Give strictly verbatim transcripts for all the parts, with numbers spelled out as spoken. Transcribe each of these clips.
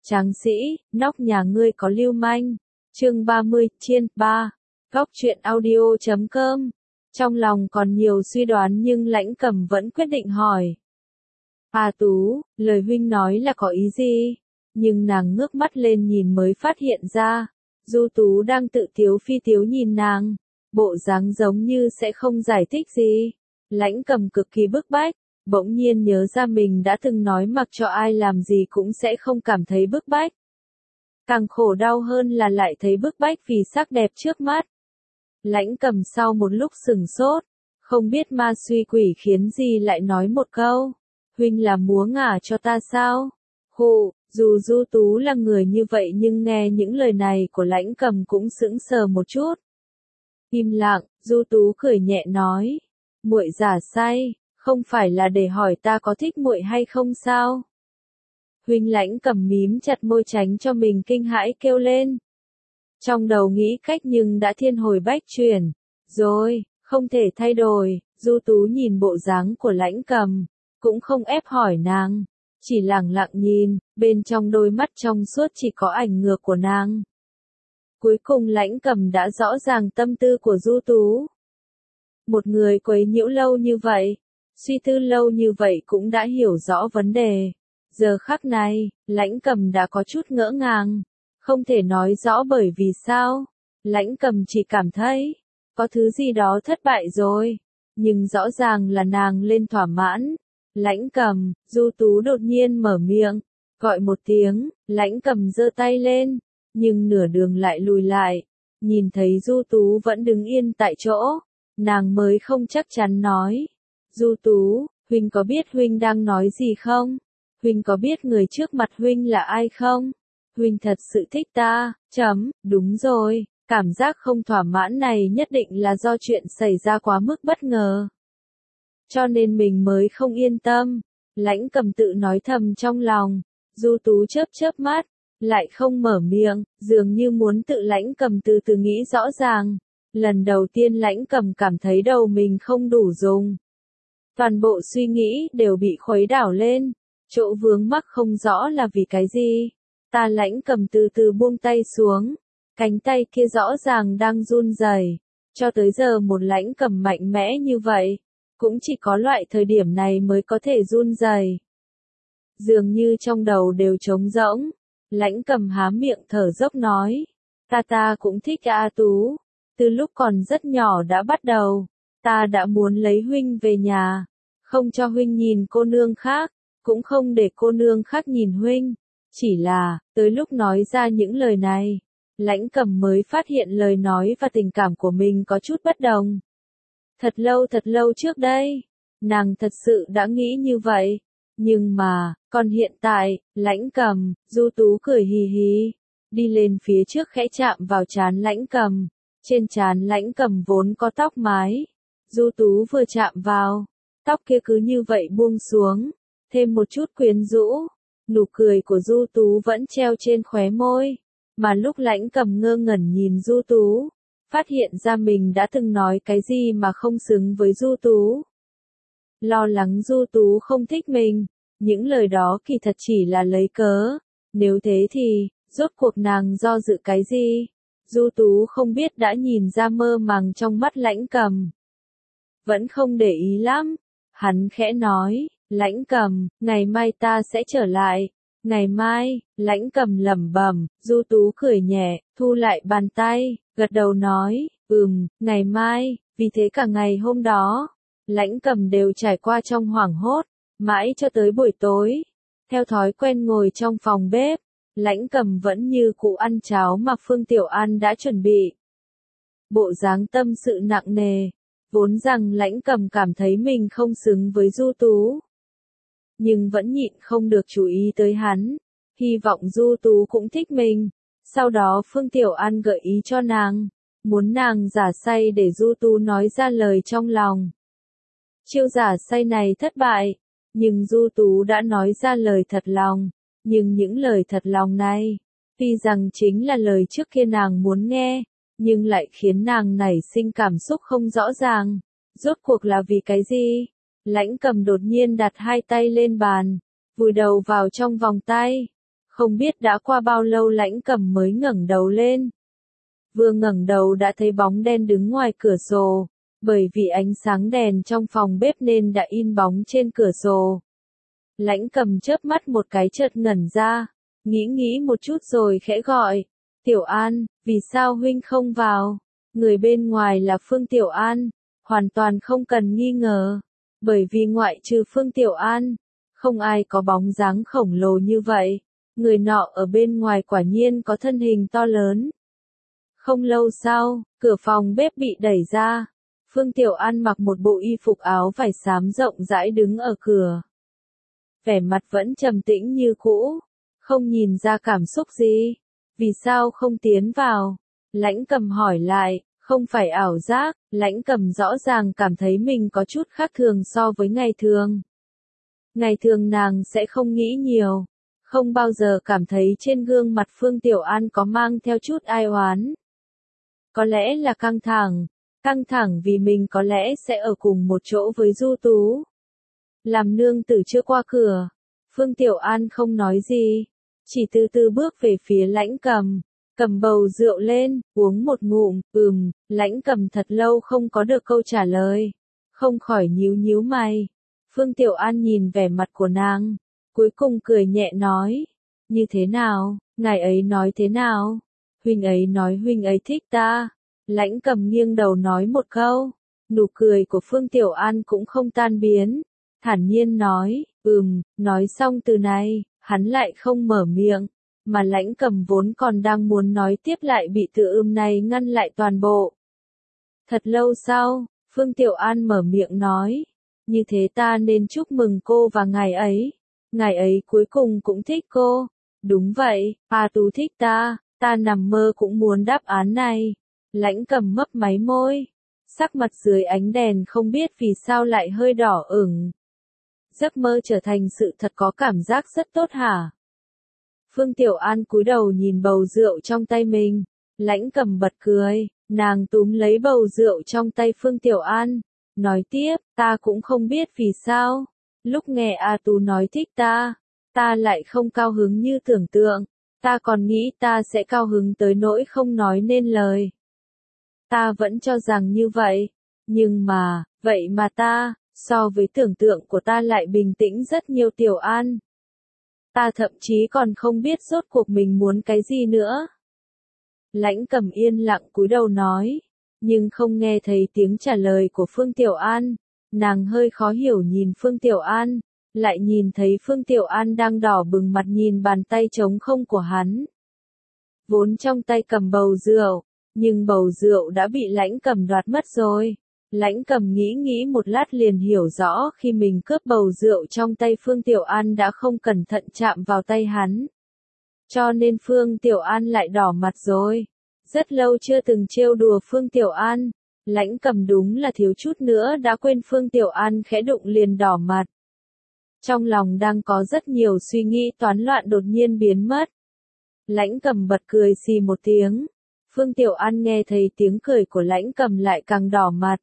Tráng sĩ, nóc nhà ngươi có lưu manh. Chương ba mươi, chiên, ba. Góc truyện audio chấm com. Trong lòng còn nhiều suy đoán nhưng Lãnh Cầm vẫn quyết định hỏi. A Tú, lời huynh nói là có ý gì? Nhưng nàng ngước mắt lên nhìn mới phát hiện ra. Du Tú đang tự tiếu phi tiếu nhìn nàng. Bộ dáng giống như sẽ không giải thích gì. Lãnh Cầm cực kỳ bức bách. Bỗng nhiên nhớ ra mình đã từng nói mặc cho ai làm gì cũng sẽ không cảm thấy bức bách. Càng khổ đau hơn là lại thấy bức bách vì sắc đẹp trước mắt. Lãnh Cầm sau một lúc sửng sốt, không biết ma suy quỷ khiến gì lại nói một câu. Huynh là múa ngả cho ta sao? Hụ, dù Du Tú là người như vậy nhưng nghe những lời này của Lãnh Cầm cũng sững sờ một chút. Im lặng, Du Tú cười nhẹ nói. Muội giả say. Không phải là để hỏi ta có thích muội hay không sao? Huynh Lãnh Cầm mím chặt môi tránh cho mình kinh hãi kêu lên. Trong đầu nghĩ cách nhưng đã thiên hồi bách chuyển. Rồi, không thể thay đổi. Du Tú nhìn bộ dáng của Lãnh Cầm, cũng không ép hỏi nàng, chỉ lặng lặng nhìn, bên trong đôi mắt trong suốt chỉ có ảnh ngược của nàng. Cuối cùng Lãnh Cầm đã rõ ràng tâm tư của Du Tú. Một người quấy nhiễu lâu như vậy, suy tư lâu như vậy cũng đã hiểu rõ vấn đề. Giờ khắc này, Lãnh Cầm đã có chút ngỡ ngàng. Không thể nói rõ bởi vì sao. Lãnh Cầm chỉ cảm thấy, có thứ gì đó thất bại rồi. Nhưng rõ ràng là nàng lên thỏa mãn. Lãnh Cầm, Du Tú đột nhiên mở miệng, gọi một tiếng, Lãnh Cầm giơ tay lên. Nhưng nửa đường lại lùi lại. Nhìn thấy Du Tú vẫn đứng yên tại chỗ. Nàng mới không chắc chắn nói. Du Tú, huynh có biết huynh đang nói gì không? Huynh có biết người trước mặt huynh là ai không? Huynh thật sự thích ta, chấm, đúng rồi, cảm giác không thỏa mãn này nhất định là do chuyện xảy ra quá mức bất ngờ. Cho nên mình mới không yên tâm. Lãnh Cầm tự nói thầm trong lòng. Du Tú chớp chớp mắt, lại không mở miệng, dường như muốn tự Lãnh Cầm từ từ nghĩ rõ ràng. Lần đầu tiên Lãnh Cầm cảm thấy đầu mình không đủ dùng. Toàn bộ suy nghĩ đều bị khuấy đảo lên. Chỗ vướng mắc không rõ là vì cái gì. Ta Lãnh Cầm từ từ buông tay xuống. Cánh tay kia rõ ràng đang run rẩy. Cho tới giờ một Lãnh Cầm mạnh mẽ như vậy, cũng chỉ có loại thời điểm này mới có thể run rẩy. Dường như trong đầu đều trống rỗng. Lãnh Cầm há miệng thở dốc nói. Ta ta cũng thích A Tú. Từ lúc còn rất nhỏ đã bắt đầu. Ta đã muốn lấy huynh về nhà. Không cho huynh nhìn cô nương khác. Cũng không để cô nương khác nhìn huynh. Chỉ là, tới lúc nói ra những lời này, Lãnh Cầm mới phát hiện lời nói và tình cảm của mình có chút bất đồng. Thật lâu thật lâu trước đây, nàng thật sự đã nghĩ như vậy. Nhưng mà, còn hiện tại, Lãnh Cầm, Du Tú cười hì hì, đi lên phía trước khẽ chạm vào trán Lãnh Cầm. Trên trán Lãnh Cầm vốn có tóc mái. Du Tú vừa chạm vào, tóc kia cứ như vậy buông xuống, thêm một chút quyến rũ. Nụ cười của Du Tú vẫn treo trên khóe môi. Mà lúc Lãnh Cầm ngơ ngẩn nhìn Du Tú, phát hiện ra mình đã từng nói cái gì mà không xứng với Du Tú. Lo lắng Du Tú không thích mình, những lời đó kỳ thật chỉ là lấy cớ. Nếu thế thì, rốt cuộc nàng do dự cái gì? Du Tú không biết đã nhìn ra mơ màng trong mắt Lãnh Cầm. Vẫn không để ý lắm. Hắn khẽ nói, Lãnh Cầm, ngày mai ta sẽ trở lại. Ngày mai, Lãnh Cầm lẩm bẩm. Du Tú cười nhẹ, thu lại bàn tay, gật đầu nói, ừm, ngày mai. Vì thế cả ngày hôm đó, Lãnh Cầm đều trải qua trong hoảng hốt, mãi cho tới buổi tối. Theo thói quen ngồi trong phòng bếp, Lãnh Cầm vẫn như cũ ăn cháo mà Phương Tiểu An đã chuẩn bị. Bộ dáng tâm sự nặng nề, vốn rằng Lãnh Cầm cảm thấy mình không xứng với Du Tú. Nhưng vẫn nhịn không được chú ý tới hắn, hy vọng Du Tú cũng thích mình. Sau đó Phương Tiểu An gợi ý cho nàng, muốn nàng giả say để Du Tú nói ra lời trong lòng. Chiêu giả say này thất bại, nhưng Du Tú đã nói ra lời thật lòng. Nhưng những lời thật lòng này, tuy rằng chính là lời trước kia nàng muốn nghe, nhưng lại khiến nàng nảy sinh cảm xúc không rõ ràng. Rốt cuộc là vì cái gì? Lãnh Cầm đột nhiên đặt hai tay lên bàn, vùi đầu vào trong vòng tay. Không biết đã qua bao lâu Lãnh Cầm mới ngẩng đầu lên. Vừa ngẩng đầu đã thấy bóng đen đứng ngoài cửa sổ, bởi vì ánh sáng đèn trong phòng bếp nên đã in bóng trên cửa sổ. Lãnh Cầm chớp mắt một cái chợt ngẩn ra, nghĩ nghĩ một chút rồi khẽ gọi, Tiểu An, vì sao huynh không vào? Người bên ngoài là Phương Tiểu An, hoàn toàn không cần nghi ngờ, bởi vì ngoại trừ Phương Tiểu An, không ai có bóng dáng khổng lồ như vậy, người nọ ở bên ngoài quả nhiên có thân hình to lớn. Không lâu sau, cửa phòng bếp bị đẩy ra, Phương Tiểu An mặc một bộ y phục áo vải xám rộng rãi đứng ở cửa. Vẻ mặt vẫn trầm tĩnh như cũ, không nhìn ra cảm xúc gì. Vì sao không tiến vào? Lãnh Cầm hỏi lại, không phải ảo giác, Lãnh Cầm rõ ràng cảm thấy mình có chút khác thường so với ngày thường. Ngày thường nàng sẽ không nghĩ nhiều, không bao giờ cảm thấy trên gương mặt Phương Tiểu An có mang theo chút ai oán. Có lẽ là căng thẳng, căng thẳng vì mình có lẽ sẽ ở cùng một chỗ với Du Tú. Làm nương tử chưa qua cửa, Phương Tiểu An không nói gì, chỉ từ từ bước về phía Lãnh Cầm, cầm bầu rượu lên, uống một ngụm, ừm, Lãnh Cầm thật lâu không có được câu trả lời, không khỏi nhíu nhíu mày. Phương Tiểu An nhìn vẻ mặt của nàng, cuối cùng cười nhẹ nói, như thế nào, ngài ấy nói thế nào? Huynh ấy nói huynh ấy thích ta. Lãnh Cầm nghiêng đầu nói một câu, nụ cười của Phương Tiểu An cũng không tan biến, thản nhiên nói, ừm, nói xong từ này, hắn lại không mở miệng, mà Lãnh Cầm vốn còn đang muốn nói tiếp lại bị từ ưm này ngăn lại toàn bộ. Thật lâu sau, Phương Tiểu An mở miệng nói, như thế ta nên chúc mừng cô và ngài ấy, ngài ấy cuối cùng cũng thích cô. Đúng vậy, A Tú thích ta, ta nằm mơ cũng muốn đáp án này. Lãnh Cầm mấp máy môi, sắc mặt dưới ánh đèn không biết vì sao lại hơi đỏ ửng. Giấc mơ trở thành sự thật có cảm giác rất tốt hả? Phương Tiểu An cúi đầu nhìn bầu rượu trong tay mình, Lãnh Cầm bật cười, nàng túm lấy bầu rượu trong tay Phương Tiểu An, nói tiếp, ta cũng không biết vì sao, lúc nghe A Tú nói thích ta, ta lại không cao hứng như tưởng tượng, ta còn nghĩ ta sẽ cao hứng tới nỗi không nói nên lời. Ta vẫn cho rằng như vậy, nhưng mà, vậy mà ta, so với tưởng tượng của ta lại bình tĩnh rất nhiều. Tiểu An. Ta thậm chí còn không biết rốt cuộc mình muốn cái gì nữa. Lãnh Cầm yên lặng cúi đầu nói, nhưng không nghe thấy tiếng trả lời của Phương Tiểu An, nàng hơi khó hiểu nhìn Phương Tiểu An, lại nhìn thấy Phương Tiểu An đang đỏ bừng mặt nhìn bàn tay trống không của hắn. Vốn trong tay cầm bầu rượu, nhưng bầu rượu đã bị Lãnh Cầm đoạt mất rồi. Lãnh Cầm nghĩ nghĩ một lát liền hiểu rõ khi mình cướp bầu rượu trong tay Phương Tiểu An đã không cẩn thận chạm vào tay hắn. Cho nên Phương Tiểu An lại đỏ mặt rồi. Rất lâu chưa từng trêu đùa Phương Tiểu An, Lãnh Cầm đúng là thiếu chút nữa đã quên Phương Tiểu An khẽ đụng liền đỏ mặt. Trong lòng đang có rất nhiều suy nghĩ toán loạn đột nhiên biến mất. Lãnh Cầm bật cười xì một tiếng. Phương Tiểu An nghe thấy tiếng cười của Lãnh Cầm lại càng đỏ mặt.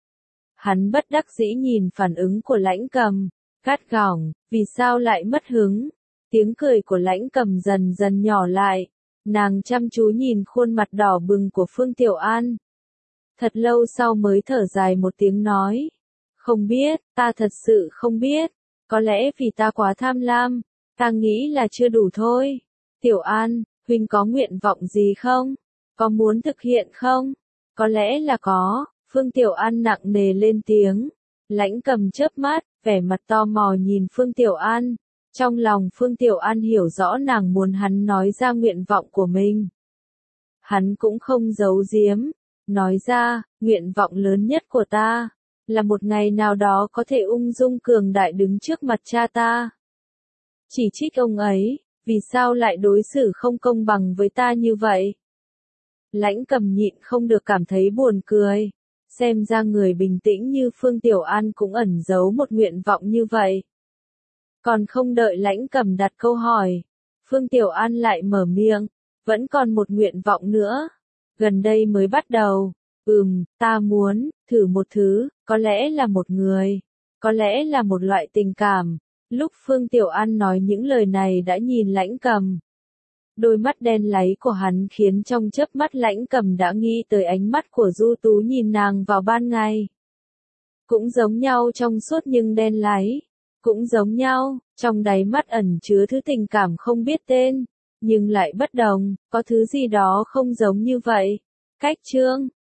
Hắn bất đắc dĩ nhìn phản ứng của Lãnh Cầm, gắt gỏng, vì sao lại mất hứng? Tiếng cười của Lãnh Cầm dần dần nhỏ lại, nàng chăm chú nhìn khuôn mặt đỏ bừng của Phương Tiểu An. Thật lâu sau mới thở dài một tiếng nói, không biết, ta thật sự không biết, có lẽ vì ta quá tham lam, ta nghĩ là chưa đủ thôi. Tiểu An, huynh có nguyện vọng gì không? Có muốn thực hiện không? Có lẽ là có. Phương Tiểu An nặng nề lên tiếng. Lãnh Cầm chớp mắt, vẻ mặt tò mò nhìn Phương Tiểu An. Trong lòng Phương Tiểu An hiểu rõ nàng muốn hắn nói ra nguyện vọng của mình. Hắn cũng không giấu giếm, nói ra, nguyện vọng lớn nhất của ta, là một ngày nào đó có thể ung dung cường đại đứng trước mặt cha ta. Chỉ trích ông ấy, vì sao lại đối xử không công bằng với ta như vậy? Lãnh Cầm nhịn không được cảm thấy buồn cười. Xem ra người bình tĩnh như Phương Tiểu An cũng ẩn giấu một nguyện vọng như vậy. Còn không đợi Lãnh Cầm đặt câu hỏi, Phương Tiểu An lại mở miệng, vẫn còn một nguyện vọng nữa. Gần đây mới bắt đầu, ừm, ta muốn, thử một thứ, có lẽ là một người, có lẽ là một loại tình cảm, Lúc Phương Tiểu An nói những lời này đã nhìn Lãnh Cầm. Đôi mắt đen láy của hắn khiến trong chớp mắt Lãnh Cầm đã nghĩ tới ánh mắt của Du Tú nhìn nàng vào ban ngày. Cũng giống nhau trong suốt nhưng đen láy. Cũng giống nhau, trong đáy mắt ẩn chứa thứ tình cảm không biết tên. Nhưng lại bất đồng, có thứ gì đó không giống như vậy. Cách chương